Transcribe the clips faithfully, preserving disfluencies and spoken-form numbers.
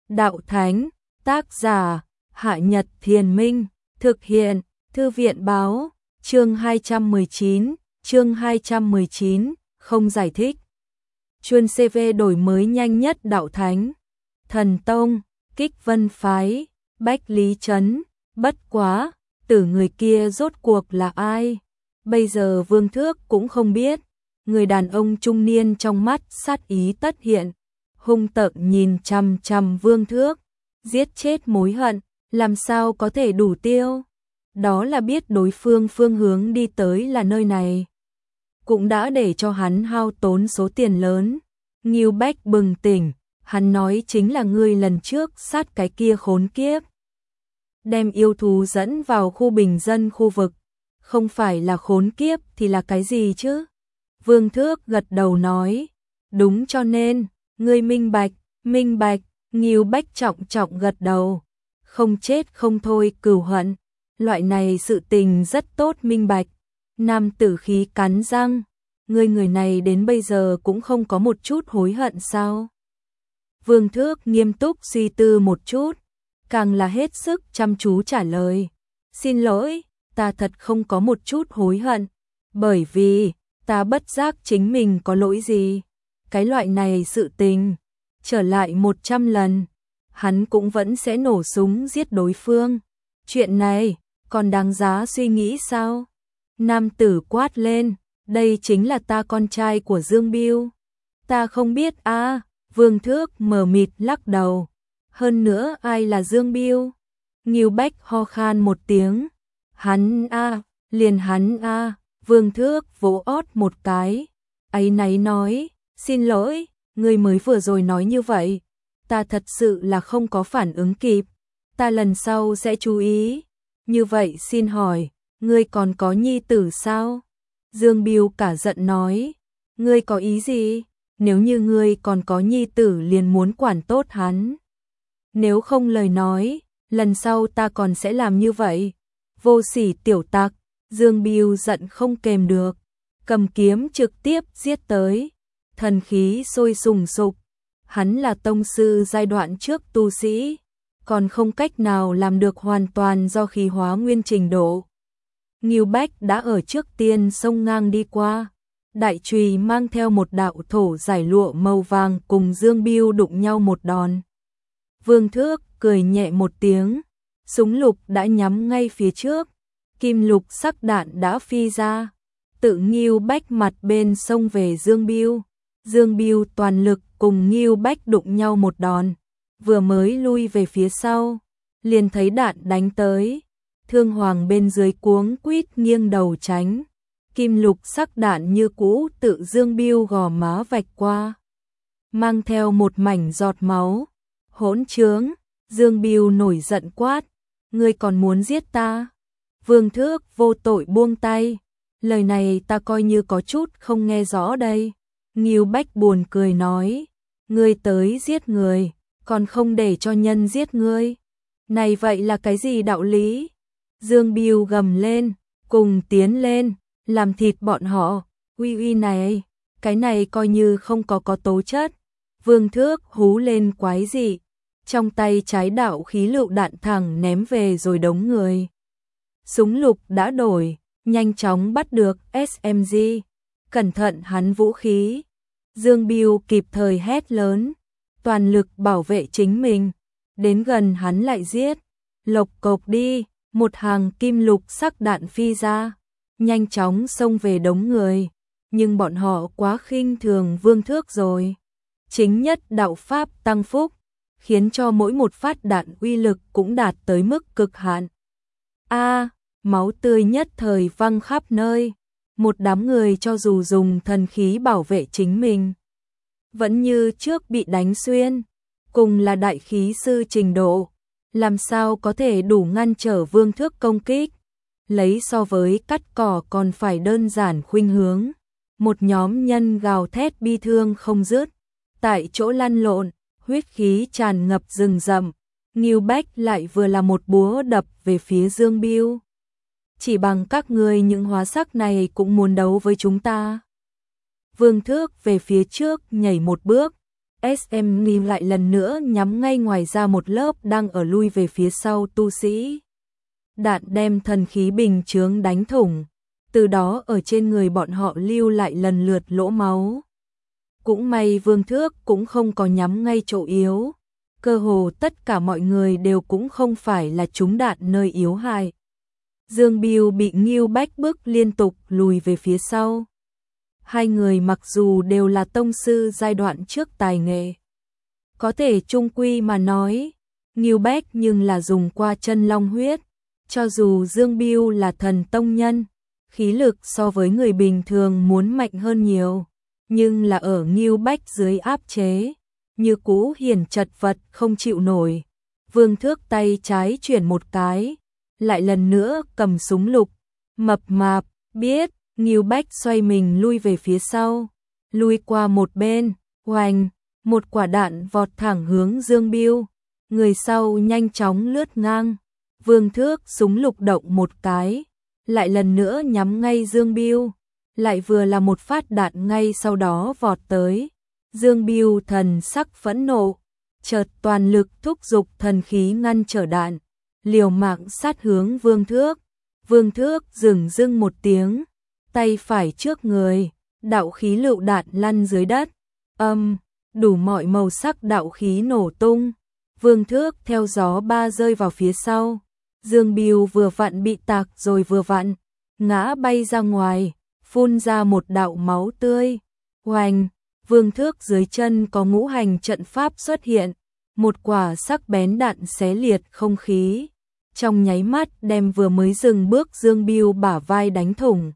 đạo thánh, tác giả, Hạ Nhật Thiền Minh, thực hiện, Thư viện báo, chương hai trăm mười chín, chương hai trăm mười chín, không giải thích. Chuyên xê vê đổi mới nhanh nhất đạo thánh, thần tông, Kích Vân phái, Bách Lý Trấn, bất quá, tử người kia rốt cuộc là ai? Bây giờ Vương Thước cũng không biết. Người đàn ông trung niên trong mắt sát ý tất hiện, hung tợn nhìn chằm chằm Vương Thước, giết chết mối hận, làm sao có thể đủ tiêu? Đó là biết đối phương phương hướng đi tới là nơi này. Cũng đã để cho hắn hao tốn số tiền lớn. Ngưu Bách bừng tỉnh, hắn nói chính là ngươi lần trước sát cái kia khốn kiếp. Đem yêu thú dẫn vào khu bình dân khu vực, không phải là khốn kiếp thì là cái gì chứ? Vương Thước gật đầu nói, đúng cho nên, ngươi minh bạch, minh bạch, Ngưu Bách trọng trọng gật đầu, không chết không thôi cừu hận, loại này sự tình rất tốt minh bạch. Nam tử khí cắn răng, ngươi người này đến bây giờ cũng không có một chút hối hận sao? Vương Thước nghiêm túc suy tư một chút, càng là hết sức chăm chú trả lời, xin lỗi, ta thật không có một chút hối hận, bởi vì ta bất giác chính mình có lỗi gì. Cái loại này sự tình, trở lại một trăm lần, hắn cũng vẫn sẽ nổ súng giết đối phương. Chuyện này, còn đáng giá suy nghĩ sao? Nam tử quát lên, đây chính là ta con trai của Dương Biêu. Ta không biết a. À, Vương Thước mờ mịt lắc đầu. Hơn nữa ai là Dương Biêu? Ngưu Bách ho khan một tiếng. Hắn a, à, liền hắn a. À. Vương Thước vỗ ót một cái, áy náy nói, xin lỗi, ngươi mới vừa rồi nói như vậy, ta thật sự là không có phản ứng kịp, ta lần sau sẽ chú ý. Như vậy xin hỏi, ngươi còn có nhi tử sao? Dương Biêu cả giận nói, ngươi có ý gì? Nếu như ngươi còn có nhi tử liền muốn quản tốt hắn. Nếu không lời nói, lần sau ta còn sẽ làm như vậy. Vô sỉ tiểu tặc. Dương Biêu giận không kềm được, cầm kiếm trực tiếp giết tới, thần khí sôi sùng sục. Hắn là tông sư giai đoạn trước tu sĩ, còn không cách nào làm được hoàn toàn do khí hóa nguyên trình độ. Ngưu Bách đã ở trước tiên sông ngang đi qua, đại chùy mang theo một đạo thổ giải lụa màu vàng cùng Dương Biêu đụng nhau một đòn. Vương Thước cười nhẹ một tiếng, súng lục đã nhắm ngay phía trước. Kim lục sắc đạn đã phi ra, tự Ngưu Bách mặt bên xông về Dương Biêu. Dương Biêu toàn lực cùng Ngưu Bách đụng nhau một đòn, vừa mới lui về phía sau, liền thấy đạn đánh tới. Thương Hoàng bên dưới cuống quýt nghiêng đầu tránh, kim lục sắc đạn như cũ tự Dương Biêu gò má vạch qua, mang theo một mảnh giọt máu. Hỗn trướng, Dương Biêu nổi giận quát, ngươi còn muốn giết ta? Vương Thước vô tội buông tay, lời này ta coi như có chút không nghe rõ đây. Ngưu Bách buồn cười nói, ngươi tới giết người, còn không để cho nhân giết ngươi. Này vậy là cái gì đạo lý? Dương Biêu gầm lên, cùng tiến lên, làm thịt bọn họ. Uy uy này, cái này coi như không có có tố chất. Vương Thước hú lên quái dị, trong tay trái đạo khí lựu đạn thẳng ném về rồi đống người. Súng lục đã đổi, nhanh chóng bắt được ét em giê, cẩn thận hắn vũ khí. Dương Biêu kịp thời hét lớn, toàn lực bảo vệ chính mình, đến gần hắn lại giết. Lộc cộc đi, một hàng kim lục sắc đạn phi ra, nhanh chóng xông về đống người, nhưng bọn họ quá khinh thường Vương Thước rồi. Chính nhất đạo pháp tăng phúc, khiến cho mỗi một phát đạn uy lực cũng đạt tới mức cực hạn. A, máu tươi nhất thời văng khắp nơi, một đám người cho dù dùng thần khí bảo vệ chính mình, vẫn như trước bị đánh xuyên, cùng là đại khí sư trình độ, làm sao có thể đủ ngăn trở Vương Thước công kích, lấy so với cắt cỏ còn phải đơn giản khuynh hướng. Một nhóm nhân gào thét bi thương không dứt, tại chỗ lăn lộn, huyết khí tràn ngập rừng rậm. Ngưu Bách lại vừa là một búa đập về phía Dương Biêu. Chỉ bằng các ngươi những hóa sắc này cũng muốn đấu với chúng ta. Vương Thước về phía trước nhảy một bước, ét em Nghi lại lần nữa nhắm ngay ngoài ra một lớp đang ở lui về phía sau tu sĩ. Đạn đem thần khí bình chướng đánh thủng, từ đó ở trên người bọn họ lưu lại lần lượt lỗ máu. Cũng may Vương Thước cũng không có nhắm ngay chỗ yếu, cơ hồ tất cả mọi người đều cũng không phải là trúng đạn nơi yếu hại. Dương Bưu bị Ngưu Bách bức liên tục lùi về phía sau. Hai người mặc dù đều là tông sư giai đoạn trước tài nghệ, có thể chung quy mà nói, Ngưu Bách nhưng là dùng qua chân long huyết, cho dù Dương Bưu là thần tông nhân, khí lực so với người bình thường muốn mạnh hơn nhiều, nhưng là ở Ngưu Bách dưới áp chế, như cũ hiển chật vật không chịu nổi. Vương Thước tay trái chuyển một cái, lại lần nữa cầm súng lục, mập mạp, biết, Ngưu Bách xoay mình lui về phía sau, lui qua một bên, oành, một quả đạn vọt thẳng hướng Dương Bưu, người sau nhanh chóng lướt ngang, Vương Thước súng lục động một cái, lại lần nữa nhắm ngay Dương Bưu, lại vừa là một phát đạn ngay sau đó vọt tới. Dương Bưu thần sắc phẫn nộ, chợt toàn lực thúc giục thần khí ngăn trở đạn, liều mạng sát hướng Vương Thước. Vương Thước dừng dưng một tiếng, tay phải trước người, đạo khí lựu đạn lăn dưới đất, âm, đủ mọi màu sắc đạo khí nổ tung. Vương Thước theo gió ba rơi vào phía sau, Dương Bưu vừa vặn bị tạc rồi vừa vặn, ngã bay ra ngoài, phun ra một đạo máu tươi. Oanh, Vương Thước dưới chân có ngũ hành trận pháp xuất hiện, một quả sắc bén đạn xé liệt không khí, trong nháy mắt đem vừa mới dừng bước Dương Bưu bả vai đánh thủng.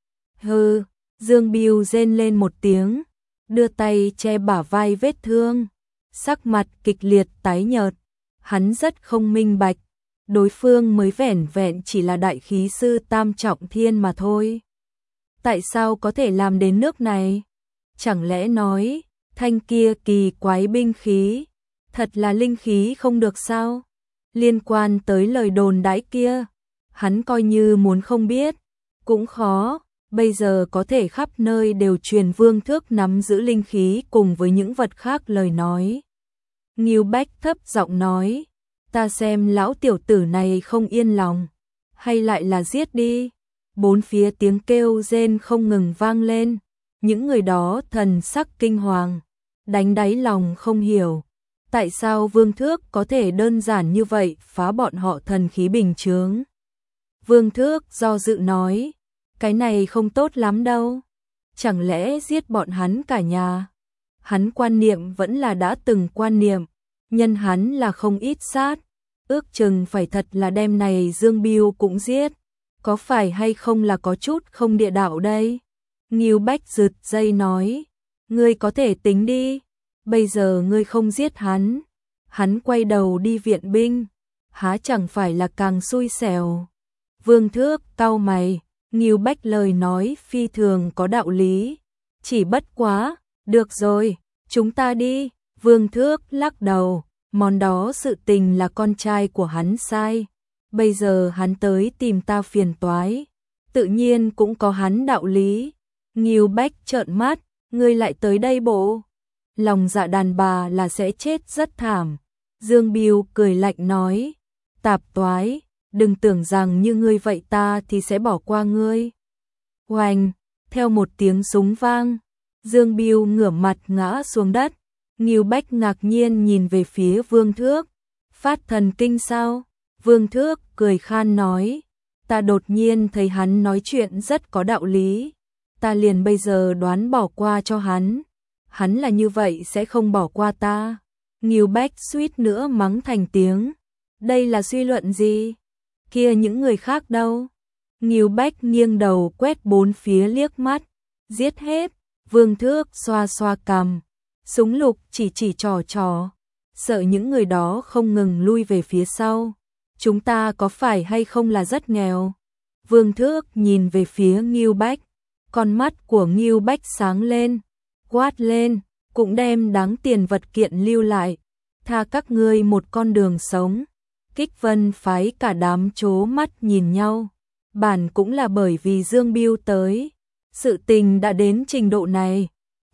Hừ, Dương Bưu rên lên một tiếng, đưa tay che bả vai vết thương, sắc mặt kịch liệt tái nhợt, hắn rất không minh bạch, đối phương mới vẻn vẹn chỉ là đại khí sư tam trọng thiên mà thôi. Tại sao có thể làm đến nước này? Chẳng lẽ nói, thanh kia kỳ quái binh khí, thật là linh khí không được sao? Liên quan tới lời đồn đãi kia, hắn coi như muốn không biết, cũng khó, bây giờ có thể khắp nơi đều truyền Vương Thước nắm giữ linh khí cùng với những vật khác lời nói. Ngưu Bách thấp giọng nói, ta xem lão tiểu tử này không yên lòng, hay lại là giết đi. Bốn phía tiếng kêu rên không ngừng vang lên, những người đó thần sắc kinh hoàng, đánh đáy lòng không hiểu, tại sao Vương Thước có thể đơn giản như vậy phá bọn họ thần khí bình chướng. Vương Thước do dự nói, cái này không tốt lắm đâu, chẳng lẽ giết bọn hắn cả nhà? Hắn quan niệm vẫn là đã từng quan niệm, nhân hắn là không ít sát, ước chừng phải thật là đem này Dương Bưu cũng giết, có phải hay không là có chút không địa đạo đây? Ngưu Bách rụt dây nói, ngươi có thể tính đi, bây giờ ngươi không giết hắn, hắn quay đầu đi viện binh, há chẳng phải là càng xui xẻo. Vương Thước cau mày, Ngưu Bách lời nói phi thường có đạo lý, chỉ bất quá, được rồi, chúng ta đi. Vương Thước lắc đầu, món đó sự tình là con trai của hắn sai, bây giờ hắn tới tìm ta phiền toái, tự nhiên cũng có hắn đạo lý. Ngưu Bách trợn mắt, ngươi lại tới đây bộ, lòng dạ đàn bà là sẽ chết rất thảm. Dương Bưu cười lạnh nói, tạp toái, đừng tưởng rằng như ngươi vậy ta thì sẽ bỏ qua ngươi. Oanh, theo một tiếng súng vang, Dương Bưu ngửa mặt ngã xuống đất. Ngưu Bách ngạc nhiên nhìn về phía Vương Thước, phát thần kinh sao? Vương Thước cười khan nói, ta đột nhiên thấy hắn nói chuyện rất có đạo lý, ta liền bây giờ đoán bỏ qua cho hắn, hắn là như vậy sẽ không bỏ qua ta. Ngưu Bách suýt nữa mắng thành tiếng, đây là suy luận gì? Kia những người khác đâu? Ngưu Bách nghiêng đầu quét bốn phía liếc mắt, giết hết. Vương Thước xoa xoa cằm, súng lục chỉ chỉ trò trò, sợ những người đó không ngừng lui về phía sau. Chúng ta có phải hay không là rất nghèo? Vương Thước nhìn về phía Ngưu Bách, con mắt của Ngưu Bách sáng lên, quát lên, cũng đem đáng tiền vật kiện lưu lại, tha các ngươi một con đường sống. Kích Vân phái cả đám trố mắt nhìn nhau, bản cũng là bởi vì Dương Bưu tới, sự tình đã đến trình độ này,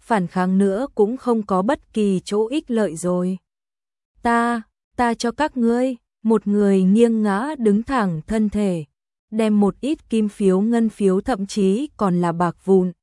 phản kháng nữa cũng không có bất kỳ chỗ ích lợi rồi. Ta, ta cho các ngươi, một người nghiêng ngã đứng thẳng thân thể, đem một ít kim phiếu ngân phiếu thậm chí còn là bạc vụn,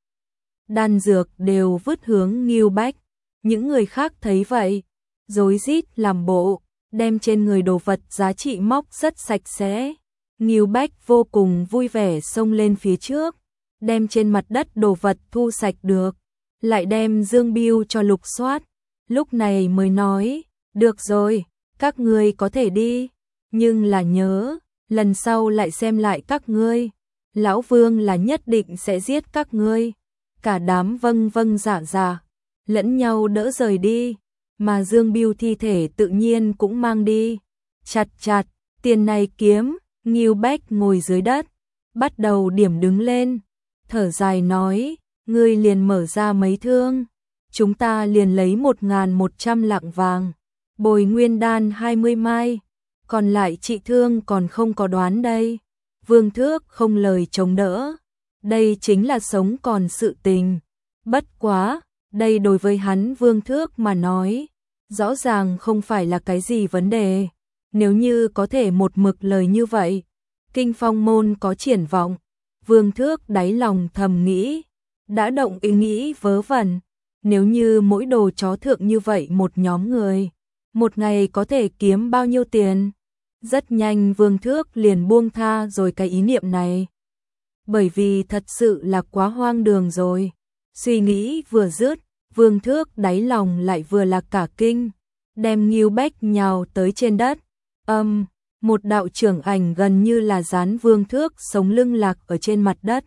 đan dược đều vứt hướng Ngưu Bách. Những người khác thấy vậy, rối rít làm bộ, đem trên người đồ vật giá trị móc rất sạch sẽ. Ngưu Bách vô cùng vui vẻ xông lên phía trước, đem trên mặt đất đồ vật thu sạch được, lại đem Dương Bưu cho lục soát, lúc này mới nói, được rồi, các ngươi có thể đi, nhưng là nhớ, lần sau lại xem lại các ngươi, lão Vương là nhất định sẽ giết các ngươi. Cả đám vâng vâng dạ dạ, lẫn nhau đỡ rời đi, mà Dương Bưu thi thể tự nhiên cũng mang đi. Chặt chặt, tiền này kiếm, Ngưu Bách ngồi dưới đất, bắt đầu điểm đứng lên, thở dài nói, ngươi liền mở ra mấy thương, chúng ta liền lấy một ngàn một trăm lạng vàng, bồi nguyên đan hai mươi mai, còn lại trị thương còn không có đoán đây. Vương Thước không lời chống đỡ, đây chính là sống còn sự tình. Bất quá, đây đối với hắn Vương Thước mà nói, rõ ràng không phải là cái gì vấn đề. Nếu như có thể một mực lời như vậy, Kinh Phong môn có triển vọng. Vương Thước đáy lòng thầm nghĩ, đã động ý nghĩ vớ vẩn, nếu như mỗi đồ chó thượng như vậy một nhóm người, một ngày có thể kiếm bao nhiêu tiền. Rất nhanh Vương Thước liền buông tha rồi cái ý niệm này, bởi vì thật sự là quá hoang đường rồi. Suy nghĩ vừa dứt, Vương Thước đáy lòng lại vừa là cả kinh, đem Ngưu Bách nhào tới trên đất. Âm, một đạo trưởng ảnh gần như là dán Vương Thước sống lưng lạc ở trên mặt đất,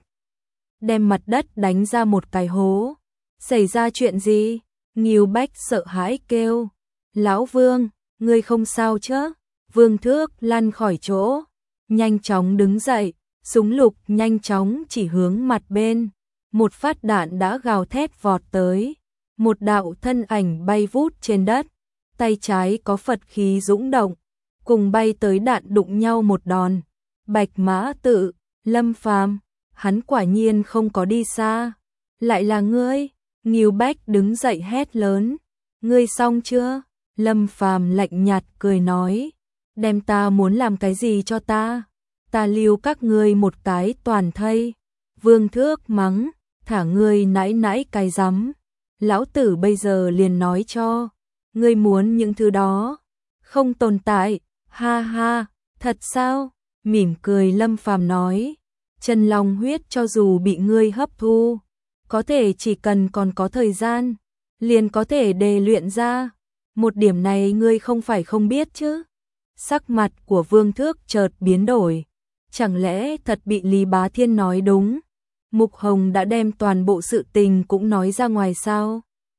đem mặt đất đánh ra một cái hố. Xảy ra chuyện gì? Ngưu Bách sợ hãi kêu, lão Vương, ngươi không sao chứ? Vương Thước lăn khỏi chỗ, nhanh chóng đứng dậy, súng lục nhanh chóng chỉ hướng mặt bên. Một phát đạn đã gào thét vọt tới, một đạo thân ảnh bay vút trên đất, tay trái có Phật khí dũng động, cùng bay tới đạn đụng nhau một đòn. Bạch Mã Tự, Lâm Phàm, hắn quả nhiên không có đi xa. Lại là ngươi? Ngưu Bách đứng dậy hét lớn, ngươi xong chưa? Lâm Phàm lạnh nhạt cười nói, đem ta muốn làm cái gì cho ta? Ta lưu các ngươi một cái toàn thây. Vương Thước mắng, thả ngươi nãi nãi cái rắm, lão tử bây giờ liền nói cho, ngươi muốn những thứ đó không tồn tại. Ha ha, thật sao? Mỉm cười Lâm Phàm nói, chân long huyết cho dù bị ngươi hấp thu, có thể chỉ cần còn có thời gian, liền có thể đề luyện ra. Một điểm này ngươi không phải không biết chứ? Sắc mặt của Vương Thước chợt biến đổi, chẳng lẽ thật bị Lý Bá Thiên nói đúng? Mục Hồng đã đem toàn bộ sự tình cũng nói ra ngoài sao?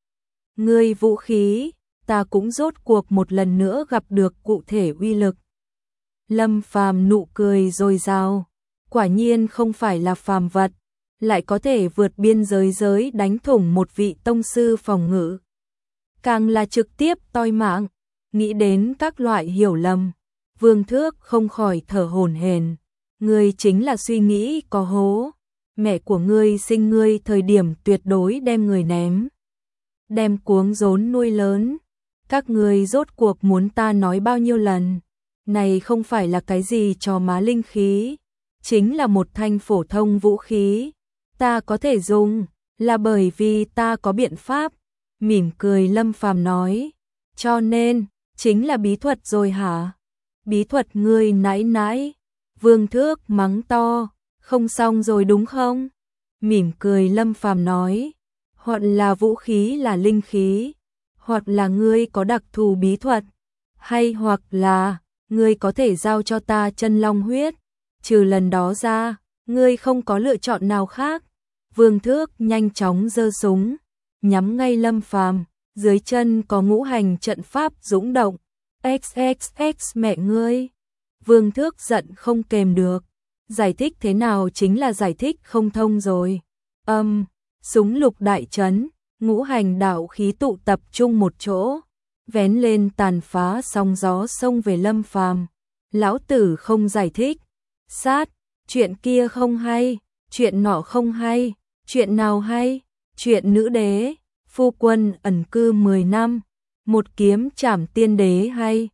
Ngươi vũ khí, ta cũng rốt cuộc một lần nữa gặp được cụ thể uy lực. Lâm Phàm nụ cười dồi dào, quả nhiên không phải là phàm vật, lại có thể vượt biên giới giới đánh thủng một vị tông sư phòng ngự. Càng là trực tiếp toi mạng, nghĩ đến các loại hiểu lầm, Vương Thước không khỏi thở hổn hển. Ngươi chính là suy nghĩ có hố, mẹ của ngươi sinh ngươi thời điểm tuyệt đối đem người ném, đem cuống rốn nuôi lớn. Các ngươi rốt cuộc muốn ta nói bao nhiêu lần, này không phải là cái gì trò má linh khí, chính là một thanh phổ thông vũ khí, ta có thể dùng, là bởi vì ta có biện pháp. Mỉm cười Lâm Phàm nói, cho nên, chính là bí thuật rồi hả? Bí thuật ngươi nãi nãi. Vương Thước mắng to, không xong rồi đúng không? Mỉm cười Lâm Phàm nói, hoặc là vũ khí là linh khí, hoặc là ngươi có đặc thù bí thuật, hay hoặc là ngươi có thể giao cho ta chân long huyết, trừ lần đó ra, ngươi không có lựa chọn nào khác. Vương Thước nhanh chóng giơ súng, nhắm ngay Lâm Phàm, dưới chân có ngũ hành trận pháp dũng động. X X X mẹ ngươi. Vương Thước giận không kềm được, giải thích thế nào chính là giải thích không thông rồi. Âm, um, súng lục đại trấn, ngũ hành đạo khí tụ tập trung một chỗ, vén lên tàn phá sóng gió xông về Lâm Phàm. Lão tử không giải thích, sát, chuyện kia không hay, chuyện nọ không hay, chuyện nào hay, chuyện nữ đế, phu quân ẩn cư mười năm, một kiếm trảm tiên đế hay